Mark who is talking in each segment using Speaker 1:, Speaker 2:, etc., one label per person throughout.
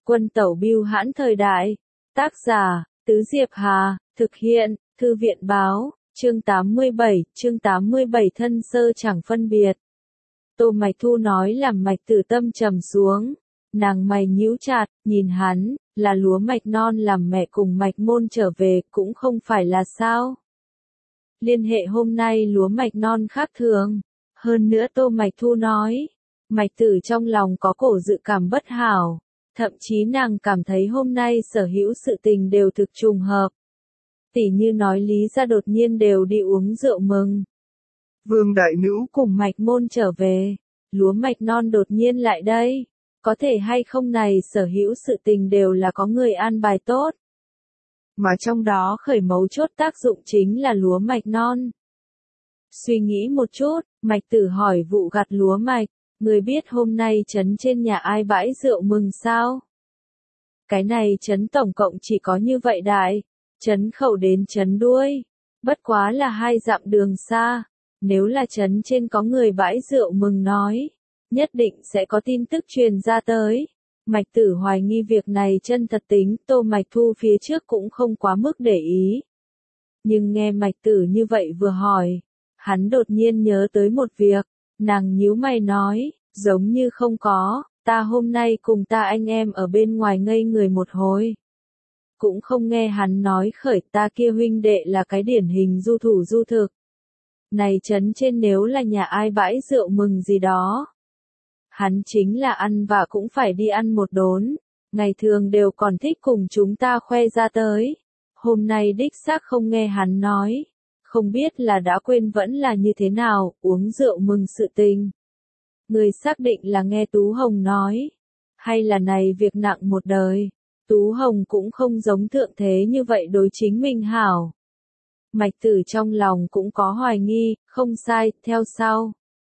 Speaker 1: Quân tẩu bưu hãn thời đại. Tác giả, Tứ Diệp Hà, thực hiện, Thư viện báo, chương 87 thân sơ chẳng phân biệt. Tô Mạch Thu nói làm Mạch Tử tâm trầm xuống, nàng mày nhíu chặt, nhìn hắn, là lúa mạch non làm mẹ cùng Mạch Môn trở về cũng không phải là sao. Liên hệ hôm nay lúa mạch non khác thường, hơn nữa Tô Mạch Thu nói, Mạch Tử trong lòng có cổ dự cảm bất hảo. Thậm chí nàng cảm thấy hôm nay sở hữu sự tình đều thực trùng hợp. Tỉ như nói Lý gia đột nhiên đều đi uống rượu mừng.
Speaker 2: Vương đại nữ
Speaker 1: cùng Mạch Môn trở về, lúa mạch non đột nhiên lại đây. Có thể hay không này sở hữu sự tình đều là có người an bài tốt. Mà trong đó khởi mấu chốt tác dụng chính là lúa mạch non. Suy nghĩ một chút, Mạch Tử hỏi vụ gặt lúa mạch. Người biết hôm nay trấn trên nhà ai bãi rượu mừng sao? Cái này trấn tổng cộng chỉ có như vậy đại, trấn khẩu đến trấn đuôi, bất quá là 2 dặm đường xa, nếu là trấn trên có người bãi rượu mừng nói, nhất định sẽ có tin tức truyền ra tới. Mạch Tử hoài nghi việc này chân thật tính, Tô Mạch Thu phía trước cũng không quá mức để ý. Nhưng nghe Mạch Tử như vậy vừa hỏi, hắn đột nhiên nhớ tới một việc. Nàng nhíu mày nói, giống như không có, ta hôm nay cùng ta anh em ở bên ngoài ngây người một hồi. Cũng không nghe hắn nói khởi ta kia huynh đệ là cái điển hình du thủ du thực. Này trấn trên nếu là nhà ai bãi rượu mừng gì đó. Hắn chính là ăn và cũng phải đi ăn một đốn, ngày thường đều còn thích cùng chúng ta khoe ra tới. Hôm nay đích xác không nghe hắn nói. Không biết là đã quên vẫn là như thế nào, uống rượu mừng sự tình. Người xác định là nghe Tú Hồng nói, hay là này việc nặng một đời, Tú Hồng cũng không giống thượng thế như vậy đối chính mình hảo. Mạch Tử trong lòng cũng có hoài nghi, không sai, theo sau.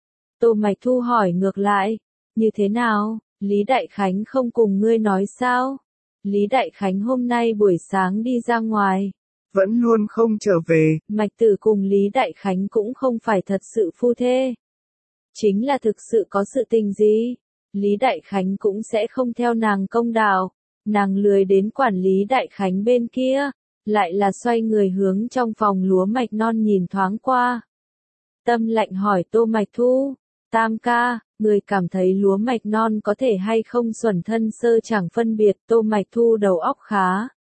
Speaker 1: Tô Mạch Thu hỏi ngược lại, như thế nào, Lý Đại Khánh không cùng ngươi nói sao? Lý Đại Khánh hôm nay buổi sáng đi ra ngoài.
Speaker 2: Vẫn luôn không trở về.
Speaker 1: Mạch Tử cùng Lý Đại Khánh cũng không phải thật sự phu thê. Chính là thực sự có sự tình gì, Lý Đại Khánh cũng sẽ không theo nàng công đạo. Nàng lười đến quản lý Đại Khánh bên kia, lại là xoay người hướng trong phòng lúa mạch non nhìn thoáng qua. Tâm lạnh hỏi Tô Mạch Thu, Tam ca, người cảm thấy lúa mạch non có thể hay không xuẩn thân sơ chẳng phân biệt. Tô Mạch Thu đầu óc khá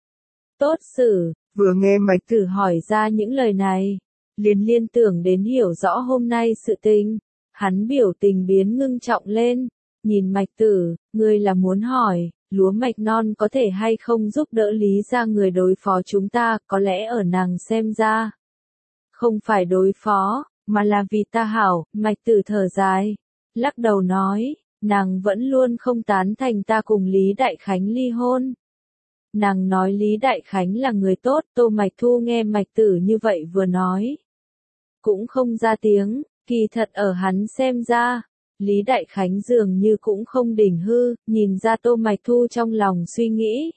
Speaker 1: tốt xử.
Speaker 2: Vừa nghe Mạch
Speaker 1: Tử hỏi ra những lời này, liên tưởng đến hiểu rõ hôm nay sự tình, hắn biểu tình biến ngưng trọng lên, nhìn Mạch Tử, ngươi là muốn hỏi, lúa mạch non có thể hay không giúp đỡ Lý gia người đối phó chúng ta, có lẽ ở nàng xem ra, không phải đối phó, mà là vì ta hảo. Mạch Tử thở dài, lắc đầu nói, nàng vẫn luôn không tán thành ta cùng Lý Đại Khánh ly hôn. Nàng nói Lý Đại Khánh là người tốt. Tô Mạch Thu nghe Mạch Tử như vậy vừa nói, cũng không ra tiếng, kỳ thật ở hắn xem ra, Lý Đại Khánh dường như cũng không đỉnh hư, nhìn ra Tô Mạch Thu trong lòng suy nghĩ.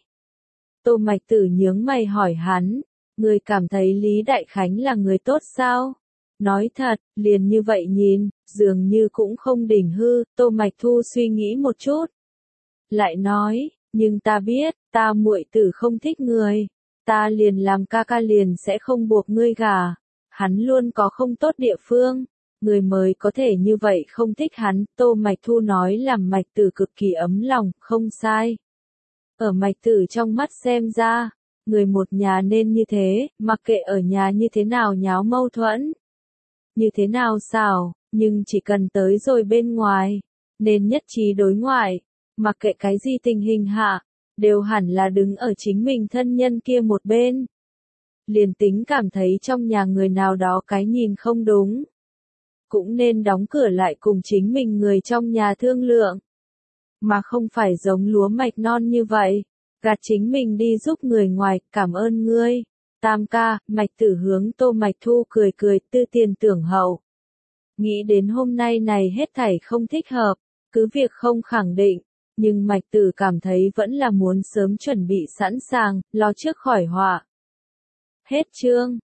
Speaker 1: Tô Mạch Tử nhướng mày hỏi hắn, người cảm thấy Lý Đại Khánh là người tốt sao? Nói thật, liền như vậy nhìn, dường như cũng không đỉnh hư. Tô Mạch Thu suy nghĩ một chút, lại nói, nhưng ta biết, ta muội tử không thích người, ta liền làm ca ca liền sẽ không buộc ngươi gả. Hắn luôn có không tốt địa phương, người mới có thể như vậy không thích hắn. Tô Mạch Thu nói làm Mạch Tử cực kỳ ấm lòng, không sai. Ở Mạch Tử trong mắt xem ra, người một nhà nên như thế, mặc kệ ở nhà như thế nào nháo mâu thuẫn, như thế nào xảo, nhưng chỉ cần tới rồi bên ngoài, nên nhất trí đối ngoại, mặc kệ cái gì tình hình hạ, đều hẳn là đứng ở chính mình thân nhân kia một bên. Liền tính cảm thấy trong nhà người nào đó cái nhìn không đúng, cũng nên đóng cửa lại cùng chính mình người trong nhà thương lượng. Mà không phải giống lúa mạch non như vậy, gạt chính mình đi giúp người ngoài. Cảm ơn ngươi, Tam ca. Mạch Tử hướng Tô Mạch Thu cười cười, tư tiền tưởng hậu. Nghĩ đến hôm nay này hết thảy không thích hợp, cứ việc không khẳng định, nhưng Mạch Tử cảm thấy vẫn là muốn sớm chuẩn bị sẵn sàng, lo trước khỏi họa. Hết chương.